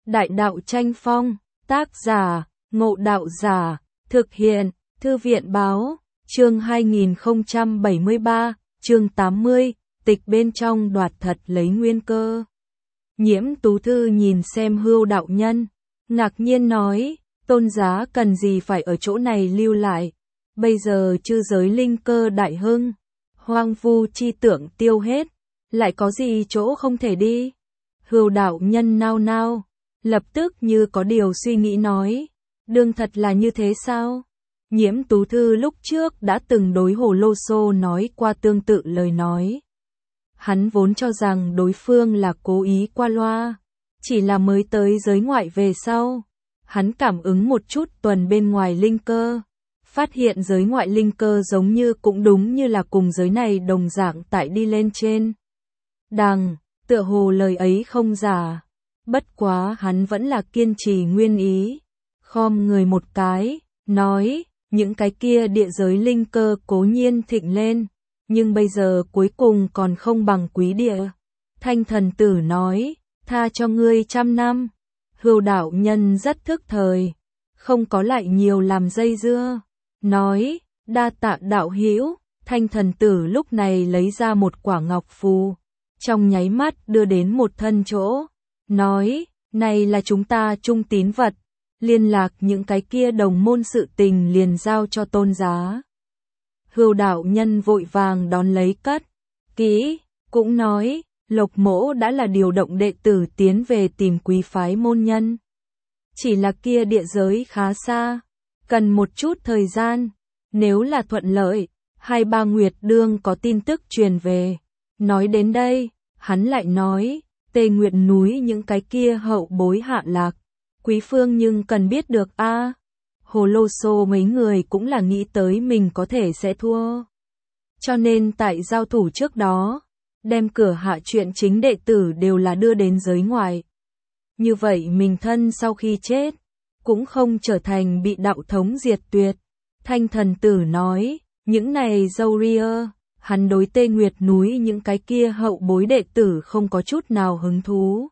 Đại đạo tranh phong, tác giả, Ngộ Đạo Giả, thực hiện, Thư viện báo, chương 2073, chương 80, tịch bên trong đoạt thật lấy nguyên cơ. Nhiễm Tú Thư nhìn xem Hưu đạo nhân, ngạc nhiên nói, tôn giá cần gì phải ở chỗ này lưu lại, bây giờ chư giới linh cơ đại hưng, hoang vu chi tưởng tiêu hết, lại có gì chỗ không thể đi. Hưu đạo nhân nao nao, lập tức như có điều suy nghĩ nói, đương thật là như thế sao? Nhiễm Tú Thư lúc trước đã từng đối Hồ Lô Xô nói qua tương tự lời nói. Hắn vốn cho rằng đối phương là cố ý qua loa, chỉ là mới tới giới ngoại về sau. Hắn cảm ứng một chút tuần bên ngoài linh cơ, phát hiện giới ngoại linh cơ giống như cũng đúng như là cùng giới này đồng dạng tại đi lên trên. Đằng, tựa hồ lời ấy không giả, bất quá hắn vẫn là kiên trì nguyên ý, khom người một cái, nói, những cái kia địa giới linh cơ cố nhiên thịnh lên, nhưng bây giờ cuối cùng còn không bằng quý địa. Thanh thần tử nói, tha cho ngươi 100 năm. Hưu đạo nhân rất thức thời, không có lại nhiều làm dây dưa, nói, đa tạ đạo hữu. Thanh thần tử lúc này lấy ra một quả ngọc phù, trong nháy mắt đưa đến một thân chỗ, nói, này là chúng ta trung tín vật, liên lạc những cái kia đồng môn sự tình liền giao cho tôn giá. Hưu đạo nhân vội vàng đón lấy cất kỹ, cũng nói, Lộc Mỗ đã là điều động đệ tử tiến về tìm quý phái môn nhân. Chỉ là kia địa giới khá xa, cần một chút thời gian, nếu là thuận lợi, 2-3 nguyệt đương có tin tức truyền về. Nói đến đây, hắn lại nói, Tê Nguyệt núi những cái kia hậu bối hạ lạc, quý phương nhưng cần biết được a. Hồ Lô Xô mấy người cũng là nghĩ tới mình có thể sẽ thua. Cho nên tại giao thủ trước đó, đem cửa hạ chuyện chính đệ tử đều là đưa đến giới ngoài. Như vậy mình thân sau khi chết, cũng không trở thành bị đạo thống diệt tuyệt. Thanh thần tử nói, những này dâu ria, hắn đối Tê Nguyệt núi những cái kia hậu bối đệ tử không có chút nào hứng thú.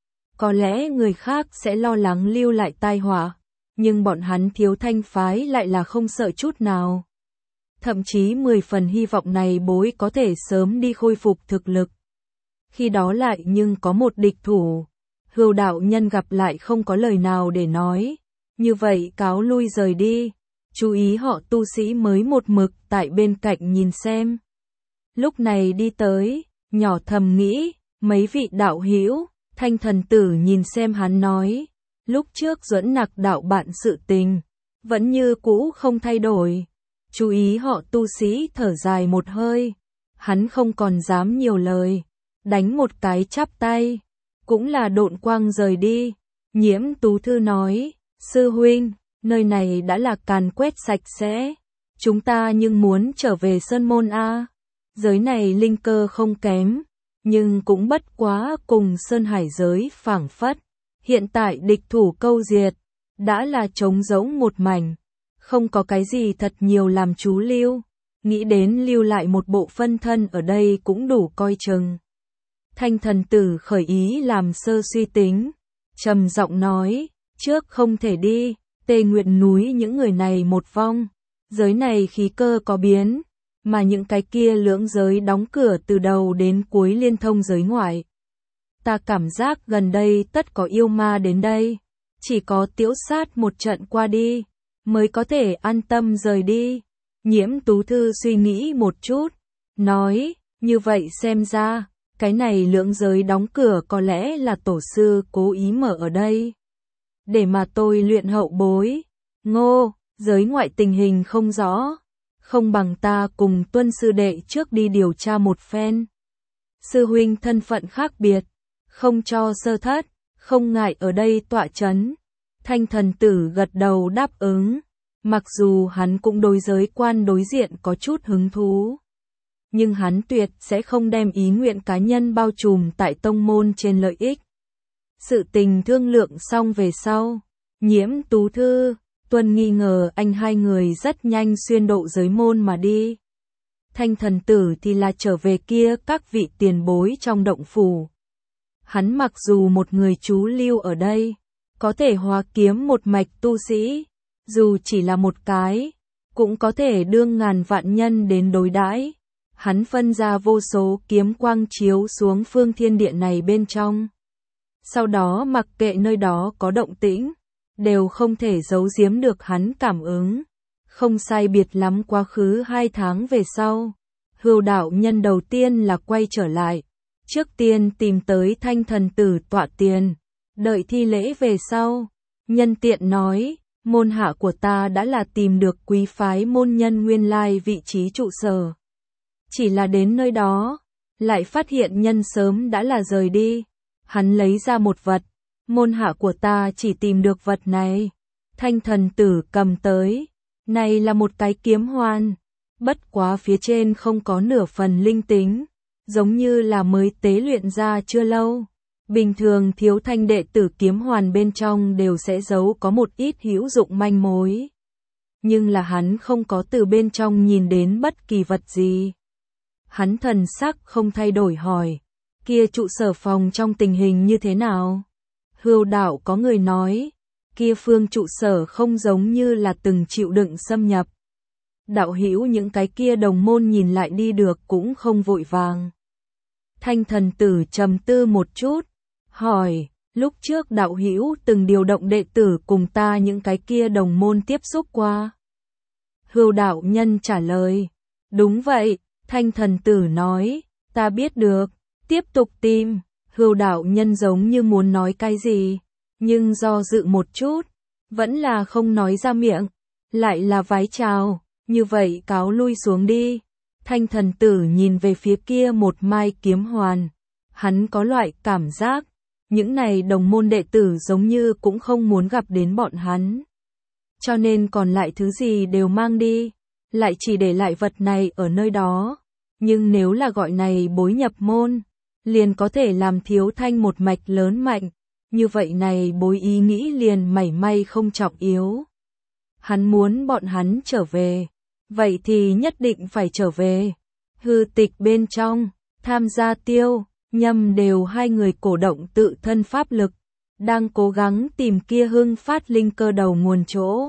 Có lẽ người khác sẽ lo lắng lưu lại tai họa, nhưng bọn hắn Thiếu Thanh phái lại là không sợ chút nào. Thậm chí 10 phần hy vọng này bối có thể sớm đi khôi phục thực lực. Khi đó lại nhưng có một địch thủ, Hưu đạo nhân gặp lại không có lời nào để nói, như vậy cáo lui rời đi, chú ý họ tu sĩ mới một mực tại bên cạnh nhìn xem. Lúc này đi tới, nhỏ thầm nghĩ, mấy vị đạo hữu. Thanh thần tử nhìn xem hắn nói, lúc trước Duẫn Nặc đạo bạn sự tình, vẫn như cũ không thay đổi. Chú ý họ tu sĩ thở dài một hơi, hắn không còn dám nhiều lời, đánh một cái chắp tay, cũng là độn quang rời đi. Nhiễm Tú Thư nói, sư huynh, nơi này đã là càn quét sạch sẽ, chúng ta nhưng muốn trở về Sơn Môn a. Giới này linh cơ không kém, nhưng cũng bất quá cùng Sơn Hải giới phảng phất, hiện tại địch thủ câu diệt, đã là trống rỗng một mảnh, không có cái gì thật nhiều làm chú lưu, nghĩ đến lưu lại một bộ phân thân ở đây cũng đủ coi chừng. Thanh thần tử khởi ý làm sơ suy tính, trầm giọng nói, trước không thể đi, Tê Nguyệt núi những người này một vong, giới này khí cơ có biến. Mà những cái kia lưỡng giới đóng cửa từ đầu đến cuối liên thông giới ngoại. Ta cảm giác gần đây tất có yêu ma đến đây, chỉ có tiễu sát một trận qua đi, mới có thể an tâm rời đi. Nhiễm Tú Thư suy nghĩ một chút, nói, như vậy xem ra, cái này lưỡng giới đóng cửa có lẽ là tổ sư cố ý mở ở đây. Để mà tôi luyện hậu bối, Ngô, giới ngoại tình hình không rõ. Không bằng ta cùng Tuân sư đệ trước đi điều tra một phen. Sư huynh thân phận khác biệt, không cho sơ thất, không ngại ở đây tọa chấn. Thanh thần tử gật đầu đáp ứng, mặc dù hắn cũng đối giới quan đối diện có chút hứng thú. Nhưng hắn tuyệt sẽ không đem ý nguyện cá nhân bao trùm tại tông môn trên lợi ích. Sự tình thương lượng xong về sau, Nhiễm Tú Thư, Tuân nghi ngờ anh hai người rất nhanh xuyên độ giới môn mà đi. Thanh thần tử thì là trở về kia các vị tiền bối trong động phủ. Hắn mặc dù một người trú lưu ở đây, có thể hóa kiếm một mạch tu sĩ, dù chỉ là một cái, cũng có thể đương ngàn vạn nhân đến đối đãi. Hắn phân ra vô số kiếm quang chiếu xuống phương thiên địa này bên trong. Sau đó mặc kệ nơi đó có động tĩnh, đều không thể giấu giếm được hắn cảm ứng. Không sai biệt lắm quá khứ 2 tháng về sau, Hưu đạo nhân đầu tiên là quay trở lại. Trước tiên tìm tới Thanh Thần Tử tọa tiền, đợi thi lễ về sau, nhân tiện nói, môn hạ của ta đã là tìm được quý phái môn nhân nguyên lai vị trí trụ sở. Chỉ là đến nơi đó, lại phát hiện nhân sớm đã là rời đi. Hắn lấy ra một vật, môn hạ của ta chỉ tìm được vật này. Thanh Thần Tử cầm tới, này là một cái kiếm hoàn, bất quá phía trên không có nửa phần linh tính, giống như là mới tế luyện ra chưa lâu. Bình thường thiếu thanh đệ tử kiếm hoàn bên trong đều sẽ giấu có một ít hữu dụng manh mối. Nhưng là hắn không có từ bên trong nhìn đến bất kỳ vật gì. Hắn thần sắc không thay đổi hỏi, kia trụ sở phòng trong tình hình như thế nào? Hưu đạo có người nói, kia phương trụ sở không giống như là từng chịu đựng xâm nhập. Đạo hữu những cái kia đồng môn nhìn lại đi được cũng không vội vàng. Thanh Thần Tử trầm tư một chút, hỏi, lúc trước đạo hữu từng điều động đệ tử cùng ta những cái kia đồng môn tiếp xúc qua. Hưu đạo nhân trả lời, đúng vậy. Thanh Thần Tử nói, ta biết được, tiếp tục tìm. Hưu đạo nhân giống như muốn nói cái gì, nhưng do dự một chút, vẫn là không nói ra miệng, lại là vái chào, như vậy cáo lui xuống đi. Thanh Thần Tử nhìn về phía kia một mai kiếm hoàn, hắn có loại cảm giác, những này đồng môn đệ tử giống như cũng không muốn gặp đến bọn hắn. Cho nên còn lại thứ gì đều mang đi, lại chỉ để lại vật này ở nơi đó. Nhưng nếu là gọi này bối nhập môn, liền có thể làm Thiếu Thanh một mạch lớn mạnh, như vậy này bối ý nghĩ liền mảy may không trọng yếu. Hắn muốn bọn hắn trở về, vậy thì nhất định phải trở về. Hư tịch bên trong, tham gia Tiêu, Nhâm đều hai người cổ động tự thân pháp lực, đang cố gắng tìm kia hưng phát linh cơ đầu nguồn chỗ.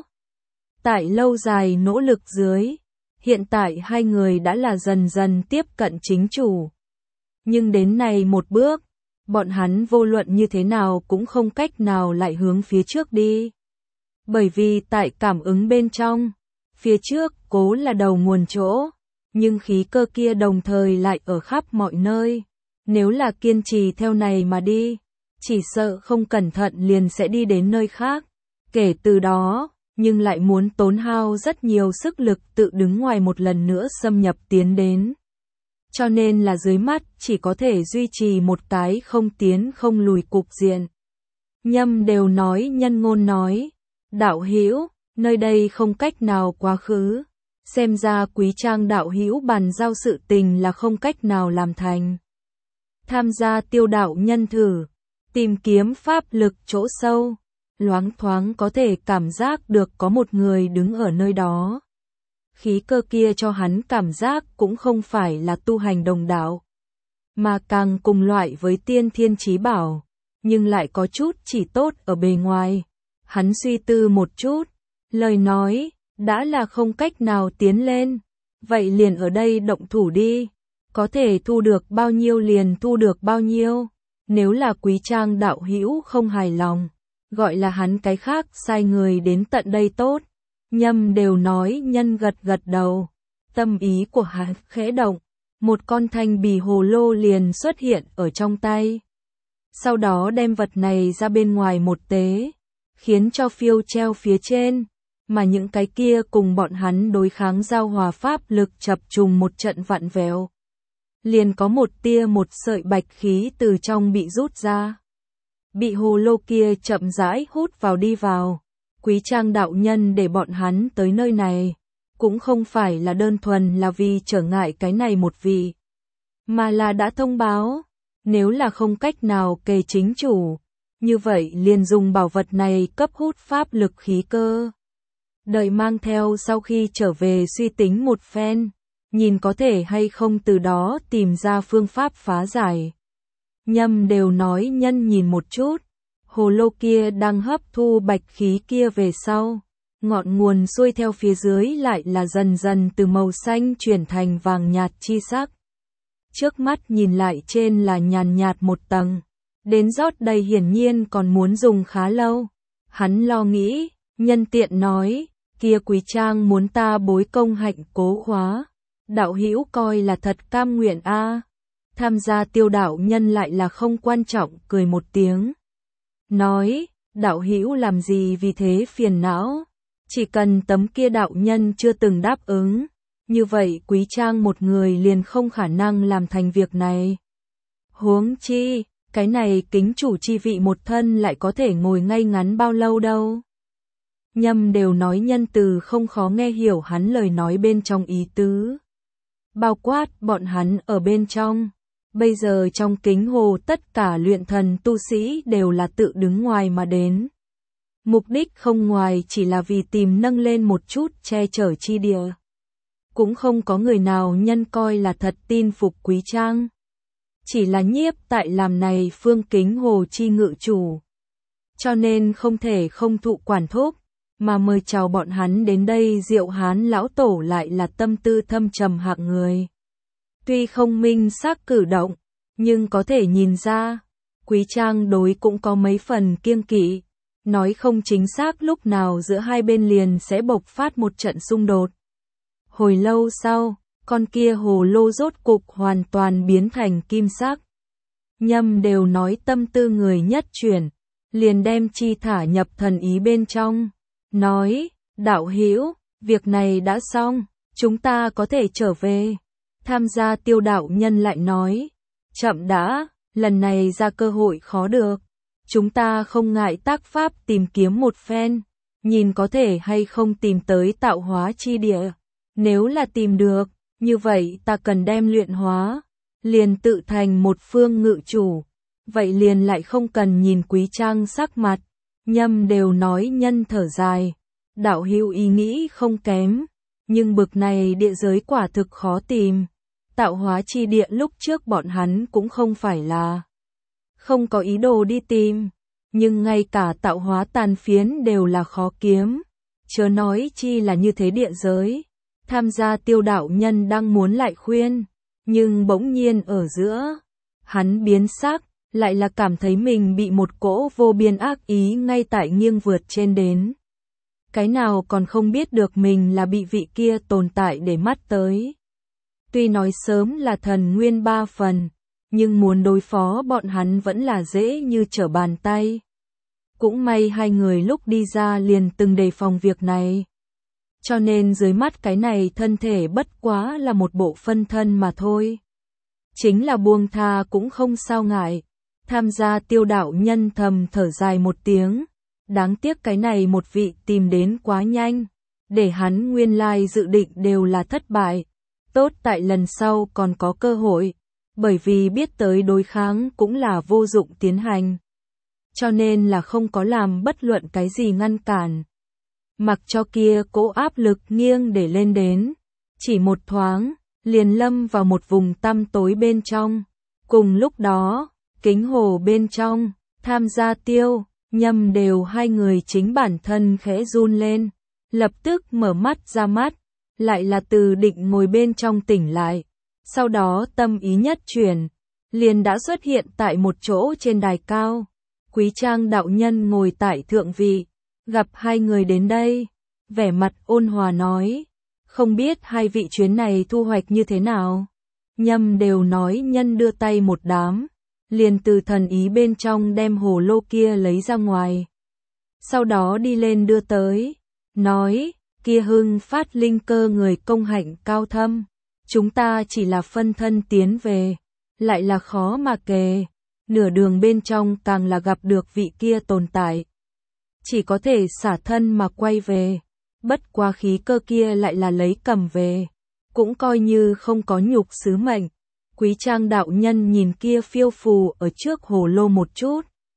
Tại lâu dài nỗ lực dưới, hiện tại hai người đã là dần dần tiếp cận chính chủ. Nhưng đến này một bước, bọn hắn vô luận như thế nào cũng không cách nào lại hướng phía trước đi. Bởi vì tại cảm ứng bên trong, phía trước cố là đầu nguồn chỗ, nhưng khí cơ kia đồng thời lại ở khắp mọi nơi. Nếu là kiên trì theo này mà đi, chỉ sợ không cẩn thận liền sẽ đi đến nơi khác. Kể từ đó, nhưng lại muốn tốn hao rất nhiều sức lực tự đứng ngoài một lần nữa xâm nhập tiến đến. Cho nên là dưới mắt chỉ có thể duy trì một cái không tiến không lùi cục diện. Nhâm đều nói nhân ngôn nói, đạo hữu, nơi đây không cách nào quá khứ. Xem ra Quý Trang đạo hữu bàn giao sự tình là không cách nào làm thành. Tham gia Tiêu đạo nhân thử, tìm kiếm pháp lực chỗ sâu, loáng thoáng có thể cảm giác được có một người đứng ở nơi đó. Khí cơ kia cho hắn cảm giác cũng không phải là tu hành đồng đạo, mà càng cùng loại với tiên thiên chí bảo, nhưng lại có chút chỉ tốt ở bề ngoài. Hắn suy tư một chút, lời nói, đã là không cách nào tiến lên, vậy liền ở đây động thủ đi, có thể thu được bao nhiêu liền thu được bao nhiêu. Nếu là Quý Trang đạo hữu không hài lòng, gọi là hắn cái khác sai người đến tận đây tốt. Nhâm đều nói nhân gật gật đầu, tâm ý của hắn khẽ động, một con thanh bì hồ lô liền xuất hiện ở trong tay. Sau đó đem vật này ra bên ngoài một tế, khiến cho phiêu treo phía trên, mà những cái kia cùng bọn hắn đối kháng giao hòa pháp lực chập trùng một trận vặn vẹo. Liền có một tia một sợi bạch khí từ trong bị rút ra. Bị hồ lô kia chậm rãi hút vào đi vào. Quý Trang đạo nhân để bọn hắn tới nơi này, cũng không phải là đơn thuần là vì trở ngại cái này một vị, mà là đã thông báo, nếu là không cách nào kề chính chủ, như vậy liền dùng bảo vật này cấp hút pháp lực khí cơ. Đợi mang theo sau khi trở về suy tính một phen, nhìn có thể hay không từ đó tìm ra phương pháp phá giải. Nhâm đều nói nhân nhìn một chút, hồ lô kia đang hấp thu bạch khí kia về sau. Ngọn nguồn xuôi theo phía dưới lại là dần dần từ màu xanh chuyển thành vàng nhạt chi sắc. Trước mắt nhìn lại trên là nhàn nhạt một tầng. Đến rót đầy hiển nhiên còn muốn dùng khá lâu. Hắn lo nghĩ, nhân tiện nói, kia Quý Trang muốn ta bối công hạnh cố khóa. Đạo hữu coi là thật cam nguyện a. Tham gia Tiêu đạo nhân lại là không quan trọng, cười một tiếng. Nói, đạo hữu làm gì vì thế phiền não. Chỉ cần tấm kia đạo nhân chưa từng đáp ứng. Như vậy Quý Trang một người liền không khả năng làm thành việc này. Huống chi, cái này kính chủ chi vị một thân lại có thể ngồi ngay ngắn bao lâu đâu. Nhâm đều nói nhân từ không khó nghe hiểu hắn lời nói bên trong ý tứ. Bao quát bọn hắn ở bên trong. Bây giờ trong kính hồ tất cả luyện thần tu sĩ đều là tự đứng ngoài mà đến. Mục đích không ngoài chỉ là vì tìm nâng lên một chút che chở chi địa. Cũng không có người nào nhân coi là thật tin phục Quý Trang. Chỉ là nhiếp tại làm này phương kính hồ chi ngự chủ. Cho nên không thể không thụ quản thúc, mà mời chào bọn hắn đến đây. Diệu Hán lão tổ lại là tâm tư thâm trầm hạng người. Tuy không minh xác cử động, nhưng có thể nhìn ra, Quý Trang đối cũng có mấy phần kiêng kỵ. Nói không chính xác lúc nào giữa hai bên liền sẽ bộc phát một trận xung đột. Hồi lâu sau, con kia hồ lô rốt cục hoàn toàn biến thành kim sắc. Nhâm đều nói tâm tư người nhất chuyển, liền đem chi thả nhập thần ý bên trong. Nói, đạo hữu, việc này đã xong, chúng ta có thể trở về. Tham gia Tiêu đạo nhân lại nói, chậm đã, lần này ra cơ hội khó được. Chúng ta không ngại tác pháp tìm kiếm một phen, nhìn có thể hay không tìm tới tạo hóa chi địa. Nếu là tìm được, như vậy ta cần đem luyện hóa, liền tự thành một phương ngự chủ. Vậy liền lại không cần nhìn Quý Trang sắc mặt. Nhâm đều nói nhân thở dài. Đạo hữu ý nghĩ không kém, nhưng bực này địa giới quả thực khó tìm. Tạo hóa chi địa lúc trước bọn hắn cũng không phải là không có ý đồ đi tìm, nhưng ngay cả tạo hóa tàn phiến đều là khó kiếm. Chớ nói chi là như thế địa giới. Tham gia Tiêu đạo nhân đang muốn lại khuyên, nhưng bỗng nhiên ở giữa, hắn biến sắc, lại là cảm thấy mình bị một cỗ vô biên ác ý ngay tại nghiêng vượt trên đến. Cái nào còn không biết được mình là bị vị kia tồn tại để mắt tới. Tuy nói sớm là thần nguyên 3 phần, nhưng muốn đối phó bọn hắn vẫn là dễ như trở bàn tay. Cũng may hai người lúc đi ra liền từng đề phòng việc này. Cho nên dưới mắt cái này thân thể bất quá là một bộ phân thân mà thôi. Chính là buông tha cũng không sao ngại. Tham gia Tiêu đạo nhân thầm thở dài một tiếng. Đáng tiếc cái này một vị tìm đến quá nhanh. Để hắn nguyên lai dự định đều là thất bại. Tốt tại lần sau còn có cơ hội. Bởi vì biết tới đối kháng cũng là vô dụng tiến hành. Cho nên là không có làm bất luận cái gì ngăn cản. Mặc cho kia cỗ áp lực nghiêng để lên đến. Chỉ một thoáng, liền lâm vào một vùng tăm tối bên trong. Cùng lúc đó, kính hồ bên trong, tham gia Tiêu, Nhâm đều hai người chính bản thân khẽ run lên. Lập tức mở mắt ra mắt, lại là từ định ngồi bên trong tỉnh lại. Sau đó tâm ý nhất chuyển, liền đã xuất hiện tại một chỗ trên đài cao. Quý Trang đạo nhân ngồi tại thượng vị, gặp hai người đến đây, vẻ mặt ôn hòa nói, không biết hai vị chuyến này thu hoạch như thế nào. Nhâm đều nói nhân đưa tay một đám, liền từ thần ý bên trong đem hồ lô kia lấy ra ngoài. Sau đó đi lên đưa tới, nói, kia hưng phát linh cơ người công hạnh cao thâm. Chúng ta chỉ là phân thân tiến về, lại là khó mà kề. Nửa đường bên trong càng là gặp được vị kia tồn tại. Chỉ có thể xả thân mà quay về. Bất quá khí cơ kia lại là lấy cầm về. Cũng coi như không có nhục sứ mệnh. Quý Trang đạo nhân nhìn kia phiêu phù ở trước hồ lô một chút.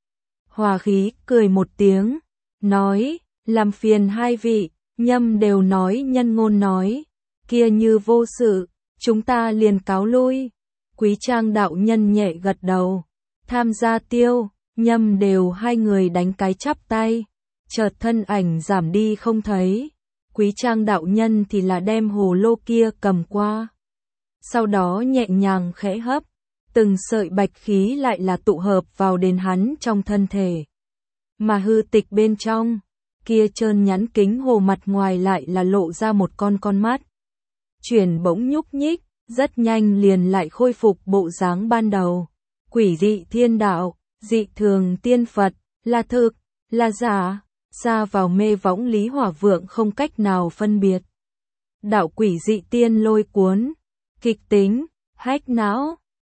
Hòa khí cười một tiếng. Nói, làm phiền hai vị. Nhâm đều nói nhân ngôn nói. Kia như vô sự, chúng ta liền cáo lui. Quý Trang đạo nhân nhẹ gật đầu. Tham gia Tiêu, Nhâm đều hai người đánh cái chắp tay, chợt thân ảnh giảm đi không thấy. Quý Trang đạo nhân thì là đem hồ lô kia cầm qua. Sau đó nhẹ nhàng khẽ hấp, từng sợi bạch khí lại là tụ hợp vào đến hắn trong thân thể. Mà hư tịch bên trong, kia trơn nhắn kính hồ mặt ngoài lại là lộ ra một con mắt. Chuyển bỗng nhúc nhích, rất nhanh liền lại khôi phục bộ dáng ban đầu. Quỷ dị thiên đạo, dị thường tiên Phật, là thực, là giả, ra vào mê võng Lý Hỏa Vượng không cách nào phân biệt. Đạo quỷ dị tiên lôi cuốn, kịch tính, hách não,